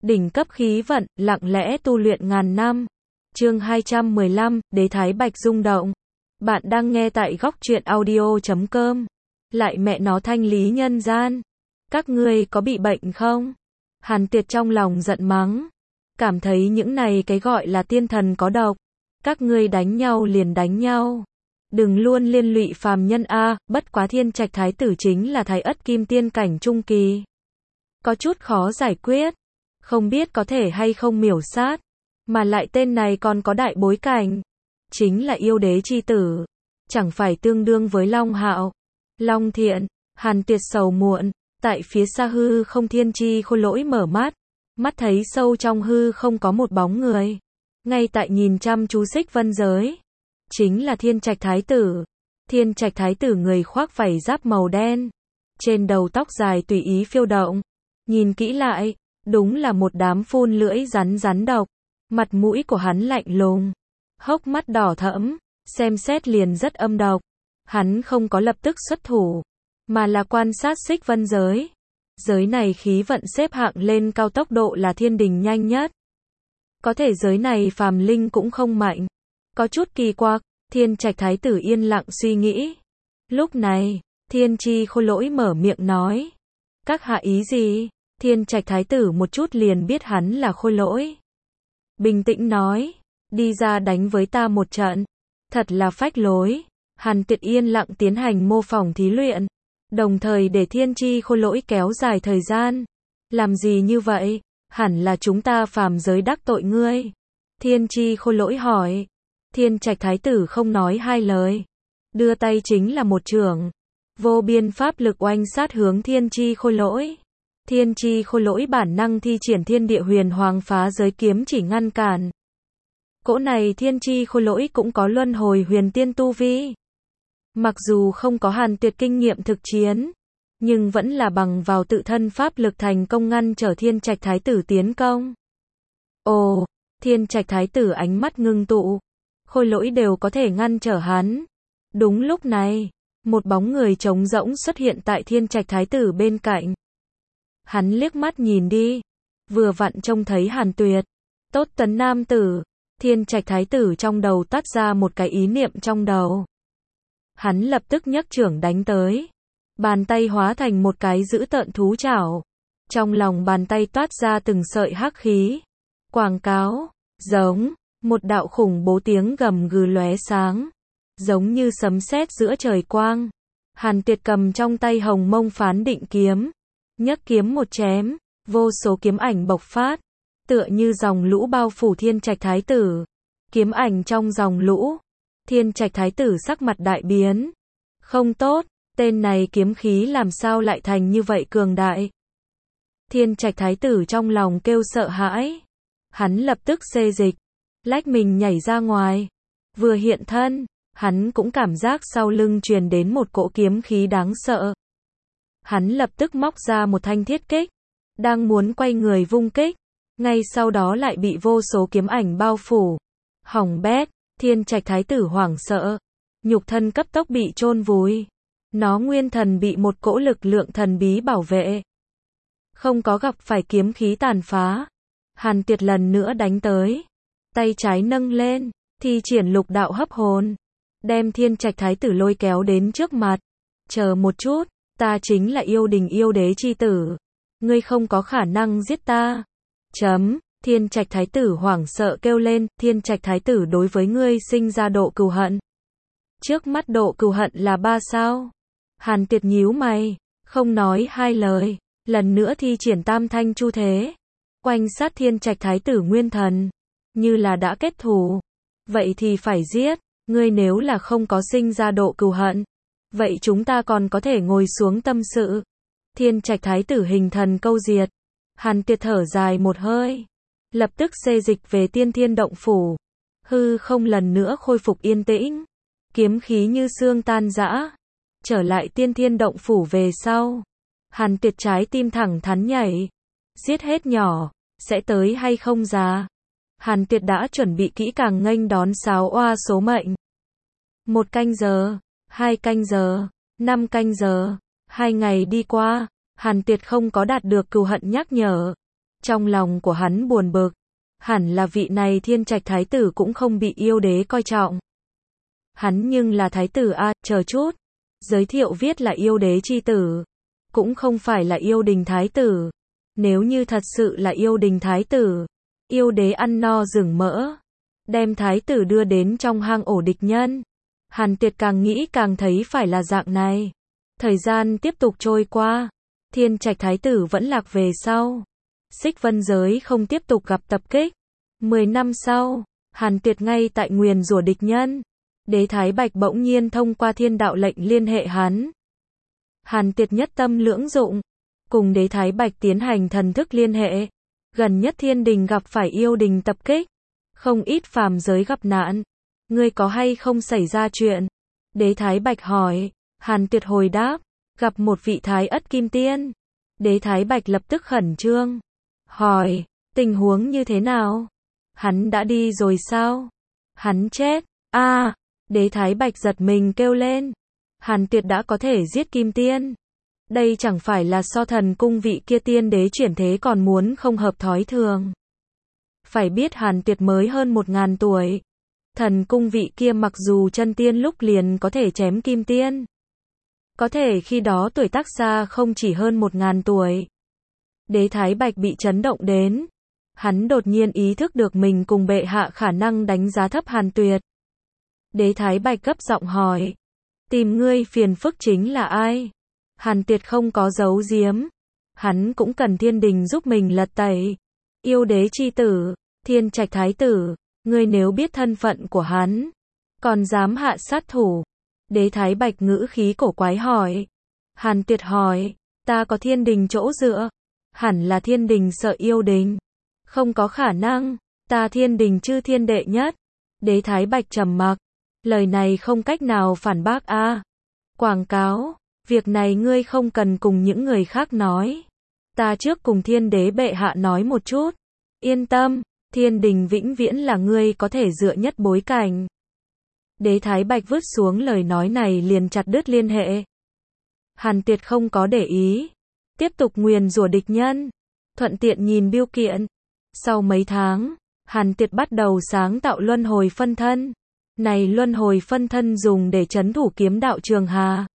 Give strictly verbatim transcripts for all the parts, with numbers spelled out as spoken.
Đỉnh cấp khí vận, lặng lẽ tu luyện ngàn năm. Chương hai trăm mười lăm, Đế Thái Bạch rung động. Bạn đang nghe tại góc truyện audio chấm com. Lại mẹ nó thanh lý nhân gian. Các ngươi có bị bệnh không? Hàn Tuyệt trong lòng giận mắng. Cảm thấy những này cái gọi là tiên thần có độc. Các ngươi đánh nhau liền đánh nhau. Đừng luôn liên lụy phàm nhân a, bất quá Thiên Trạch Thái tử chính là Thái Ất Kim Tiên cảnh trung kỳ. Có chút khó giải quyết. Không biết có thể hay không miểu sát. Mà lại tên này còn có đại bối cảnh. Chính là yêu đế chi tử. Chẳng phải tương đương với Long Hạo. Long Thiện, Hàn Tuyệt sầu muộn. Tại phía xa hư không Thiên Chi Khôi Lỗi mở mắt. Mắt thấy sâu trong hư không có một bóng người. Ngay tại nhìn chăm chú Xích Vân Giới. Chính là Thiên Trạch Thái tử. Thiên Trạch Thái tử người khoác vảy giáp màu đen. Trên đầu tóc dài tùy ý phiêu động. Nhìn kỹ lại, đúng là một đám phun lưỡi rắn rắn độc. Mặt mũi của hắn lạnh lùng. Hốc mắt đỏ thẫm, xem xét liền rất âm độc. Hắn không có lập tức xuất thủ, mà là quan sát Xích Vân Giới. Giới này khí vận xếp hạng lên cao tốc độ là thiên đình nhanh nhất. Có thể giới này phàm linh cũng không mạnh. Có chút kỳ quặc, Thiên Trạch Thái tử yên lặng suy nghĩ. Lúc này, Thiên Chi Khôi Lỗi mở miệng nói. Các hạ ý gì? Thiên Trạch Thái tử một chút liền biết hắn là Khôi Lỗi. Bình tĩnh nói, đi ra đánh với ta một trận. Thật là phách lối. Hàn Tuyệt yên lặng tiến hành mô phỏng thí luyện. Đồng thời để Thiên Chi Khôi Lỗi kéo dài thời gian. Làm gì như vậy? Hẳn là chúng ta phàm giới đắc tội ngươi. Thiên Chi Khôi Lỗi hỏi. Thiên Trạch Thái tử không nói hai lời. Đưa tay chính là một chưởng. Vô biên pháp lực oanh sát hướng Thiên Chi Khôi Lỗi. Thiên Chi Khôi Lỗi bản năng thi triển thiên địa huyền hoàng phá giới kiếm chỉ ngăn cản. Cỗ này Thiên Chi Khôi Lỗi cũng có luân hồi huyền tiên tu vi. Mặc dù không có Hàn Tuyệt kinh nghiệm thực chiến, nhưng vẫn là bằng vào tự thân pháp lực thành công ngăn trở Thiên Trạch Thái tử tiến công. Ồ, Thiên Trạch Thái tử ánh mắt ngưng tụ. Khôi Lỗi đều có thể ngăn trở hắn. Đúng lúc này, một bóng người trống rỗng xuất hiện tại Thiên Trạch Thái tử bên cạnh. Hắn liếc mắt nhìn đi, vừa vặn trông thấy Hàn Tuyệt. Tốt tấn nam tử. Thiên Trạch Thái tử trong đầu toát ra một cái ý niệm trong đầu. Hắn lập tức nhấc chưởng đánh tới. Bàn tay hóa thành một cái dữ tợn thú chảo. Trong lòng bàn tay toát ra từng sợi hắc khí. Quảng cáo, giống, một đạo khủng bố tiếng gầm gừ lóe sáng. Giống như sấm sét giữa trời quang. Hàn Tuyệt cầm trong tay Hồng Mông Phán Định kiếm. Nhấc kiếm một chém, vô số kiếm ảnh bộc phát. Tựa như dòng lũ bao phủ Thiên Trạch Thái tử. Kiếm ảnh trong dòng lũ. Thiên Trạch Thái tử sắc mặt đại biến. Không tốt, tên này kiếm khí làm sao lại thành như vậy cường đại. Thiên Trạch Thái tử trong lòng kêu sợ hãi. Hắn lập tức xê dịch, lách mình nhảy ra ngoài. Vừa hiện thân, hắn cũng cảm giác sau lưng truyền đến một cỗ kiếm khí đáng sợ. Hắn lập tức móc ra một thanh thiết kích, đang muốn quay người vung kích, ngay sau đó lại bị vô số kiếm ảnh bao phủ. Hỏng bét, Thiên Trạch Thái tử hoảng sợ, nhục thân cấp tốc bị chôn vùi. Nó nguyên thần bị một cỗ lực lượng thần bí bảo vệ. Không có gặp phải kiếm khí tàn phá. Hàn Tuyệt lần nữa đánh tới. Tay trái nâng lên, thi triển lục đạo hấp hồn. Đem Thiên Trạch Thái tử lôi kéo đến trước mặt. Chờ một chút, ta chính là yêu đình yêu đế chi tử. Ngươi không có khả năng giết ta. Chấm, Thiên Trạch Thái tử hoảng sợ kêu lên, Thiên Trạch Thái tử đối với ngươi sinh ra độ cừu hận. Trước mắt độ cừu hận là ba sao. Hàn Tuyệt nhíu mày, không nói hai lời, lần nữa thi triển tam thanh chu thế. Oanh sát Thiên Trạch Thái tử nguyên thần, như là đã kết thù. Vậy thì phải giết, ngươi nếu là không có sinh ra độ cừu hận. Vậy chúng ta còn có thể ngồi xuống tâm sự. Thiên Trạch Thái tử hình thần câu diệt. Hàn Tuyệt thở dài một hơi. Lập tức xê dịch về Tiên Thiên Động Phủ. Hư không lần nữa khôi phục yên tĩnh. Kiếm khí như xương tan rã. Trở lại Tiên Thiên Động Phủ về sau. Hàn Tuyệt trái tim thẳng thắn nhảy. Giết hết nhỏ, sẽ tới hay không già? Hàn Tuyệt đã chuẩn bị kỹ càng nghênh đón sáo oa số mệnh. Một canh giờ, hai canh giờ, năm canh giờ, hai ngày đi qua. Hàn Tuyệt không có đạt được cừu hận nhắc nhở. Trong lòng của hắn buồn bực, hẳn là vị này Thiên Trạch thái tử cũng không bị yêu đế coi trọng. Hắn nhưng là thái tử a, chờ chút, giới thiệu viết là yêu đế chi tử, cũng không phải là yêu đình thái tử. Nếu như thật sự là yêu đình thái tử, yêu đế ăn no rừng mỡ, đem thái tử đưa đến trong hang ổ địch nhân. Hàn Tuyệt càng nghĩ càng thấy phải là dạng này. Thời gian tiếp tục trôi qua, Thiên Trạch thái tử vẫn lạc về sau. Xích Vân giới không tiếp tục gặp tập kích. Mười năm sau, Hàn Tuyệt ngay tại nguyền rủa địch nhân. Đế Thái Bạch bỗng nhiên thông qua thiên đạo lệnh liên hệ hắn. Hàn Tuyệt nhất tâm lưỡng dụng, cùng Đế Thái Bạch tiến hành thần thức liên hệ. Gần nhất thiên đình gặp phải yêu đình tập kích, không ít phàm giới gặp nạn. Ngươi có hay không xảy ra chuyện? Đế Thái Bạch hỏi. Hàn Tuyệt hồi đáp, gặp một vị Thái Ất Kim Tiên. Đế Thái Bạch lập tức khẩn trương, hỏi, tình huống như thế nào? Hắn đã đi rồi sao? Hắn chết. A, à, Đế Thái Bạch giật mình kêu lên. Hàn Tuyệt đã có thể giết Kim Tiên. Đây chẳng phải là so thần cung vị kia tiên đế chuyển thế còn muốn không hợp thói thường. Phải biết Hàn Tuyệt mới hơn một ngàn tuổi. Thần cung vị kia mặc dù chân tiên lúc liền có thể chém Kim Tiên. Có thể khi đó tuổi tác xa không chỉ hơn một ngàn tuổi. Đế Thái Bạch bị chấn động đến. Hắn đột nhiên ý thức được mình cùng bệ hạ khả năng đánh giá thấp Hàn Tuyệt. Đế Thái Bạch gấp giọng hỏi. Tìm ngươi phiền phức chính là ai? Hàn Tuyệt không có giấu giếm. Hắn cũng cần thiên đình giúp mình lật tẩy. Yêu đế chi tử, Thiên Trạch thái tử, ngươi nếu biết thân phận của hắn, còn dám hạ sát thủ. Đế Thái Bạch ngữ khí cổ quái hỏi. Hàn Tuyệt hỏi, ta có thiên đình chỗ dựa. Hẳn là thiên đình sợ yêu đình. Không có khả năng, ta thiên đình chư thiên đệ nhất. Đế Thái Bạch trầm mặc. Lời này không cách nào phản bác a. À. Quảng cáo, việc này ngươi không cần cùng những người khác nói. Ta trước cùng thiên đế bệ hạ nói một chút. Yên tâm, thiên đình vĩnh viễn là ngươi có thể dựa nhất bối cảnh. Đế Thái Bạch vứt xuống lời nói này liền chặt đứt liên hệ. Hàn Tuyệt không có để ý. Tiếp tục nguyền rủa địch nhân. Thuận tiện nhìn biêu kiện. Sau mấy tháng, Hàn Tuyệt bắt đầu sáng tạo luân hồi phân thân. Này luân hồi phân thân dùng để trấn thủ kiếm đạo Trường Hà.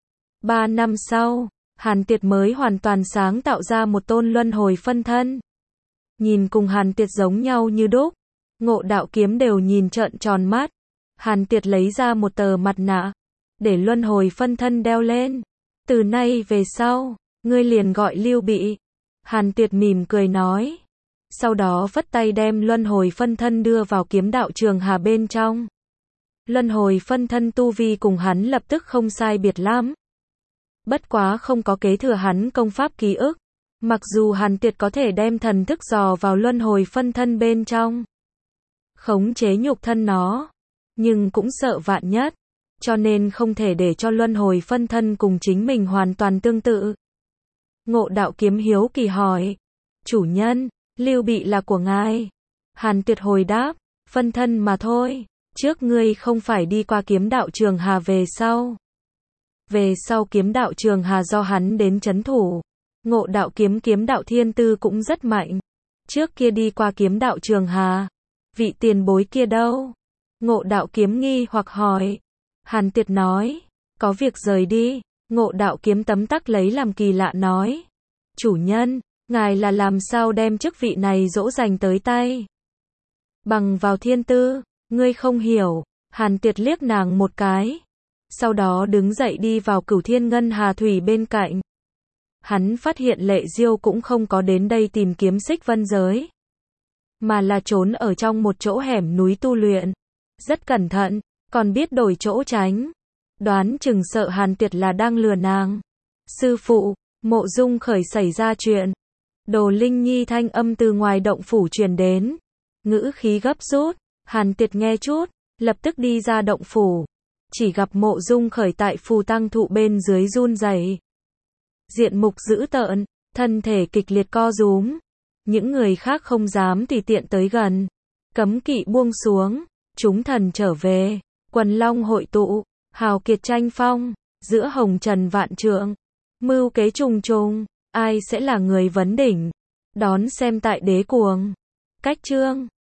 Ba năm sau, Hàn Tuyệt mới hoàn toàn sáng tạo ra một tôn luân hồi phân thân. Nhìn cùng Hàn Tuyệt giống nhau như đúc. Ngộ Đạo Kiếm đều nhìn trợn tròn mắt. Hàn Tuyệt lấy ra một tờ mặt nạ, để luân hồi phân thân đeo lên. Từ nay về sau, ngươi liền gọi Lưu Bị. Hàn Tuyệt mỉm cười nói. Sau đó vất tay đem luân hồi phân thân đưa vào kiếm đạo Trường Hà bên trong. Luân hồi phân thân tu vi cùng hắn lập tức không sai biệt lắm. Bất quá không có kế thừa hắn công pháp ký ức. Mặc dù Hàn Tuyệt có thể đem thần thức dò vào luân hồi phân thân bên trong, khống chế nhục thân nó, nhưng cũng sợ vạn nhất, cho nên không thể để cho luân hồi phân thân cùng chính mình hoàn toàn tương tự. Ngộ Đạo Kiếm hiếu kỳ hỏi, chủ nhân, Lưu Bị là của ngài? Hàn Tuyệt hồi đáp, phân thân mà thôi, trước ngươi không phải đi qua kiếm đạo Trường Hà về sau. Về sau kiếm đạo Trường Hà do hắn đến trấn thủ. Ngộ Đạo Kiếm kiếm đạo thiên tư cũng rất mạnh. Trước kia đi qua kiếm đạo Trường Hà. Vị tiền bối kia đâu? Ngộ Đạo Kiếm nghi hoặc hỏi. Hàn Tuyệt nói, có việc rời đi. Ngộ Đạo Kiếm tấm tắc lấy làm kỳ lạ nói. Chủ nhân, ngài là làm sao đem chức vị này dỗ dành tới tay? Bằng vào thiên tư, ngươi không hiểu. Hàn Tuyệt liếc nàng một cái. Sau đó đứng dậy đi vào Cửu Thiên Ngân Hà Thủy bên cạnh. Hắn phát hiện Lệ Diêu cũng không có đến đây tìm kiếm Xích Vân giới, mà là trốn ở trong một chỗ hẻm núi tu luyện. Rất cẩn thận, còn biết đổi chỗ tránh. Đoán chừng sợ Hàn Tuyệt là đang lừa nàng. Sư phụ, Mộ Dung Khởi xảy ra chuyện. Đồ Linh Nhi thanh âm từ ngoài động phủ truyền đến. Ngữ khí gấp rút. Hàn Tuyệt nghe chút, lập tức đi ra động phủ. Chỉ gặp Mộ Dung Khởi tại phù tăng thụ bên dưới run rẩy. Diện mục dữ tợn, thân thể kịch liệt co rúm. Những người khác không dám tùy tiện tới gần. Cấm kỵ buông xuống, chúng thần trở về, quần long hội tụ, hào kiệt tranh phong, giữa hồng trần vạn trượng, mưu kế trùng trùng, ai sẽ là người vấn đỉnh? Đón xem tại Đế Cuồng. Cách chương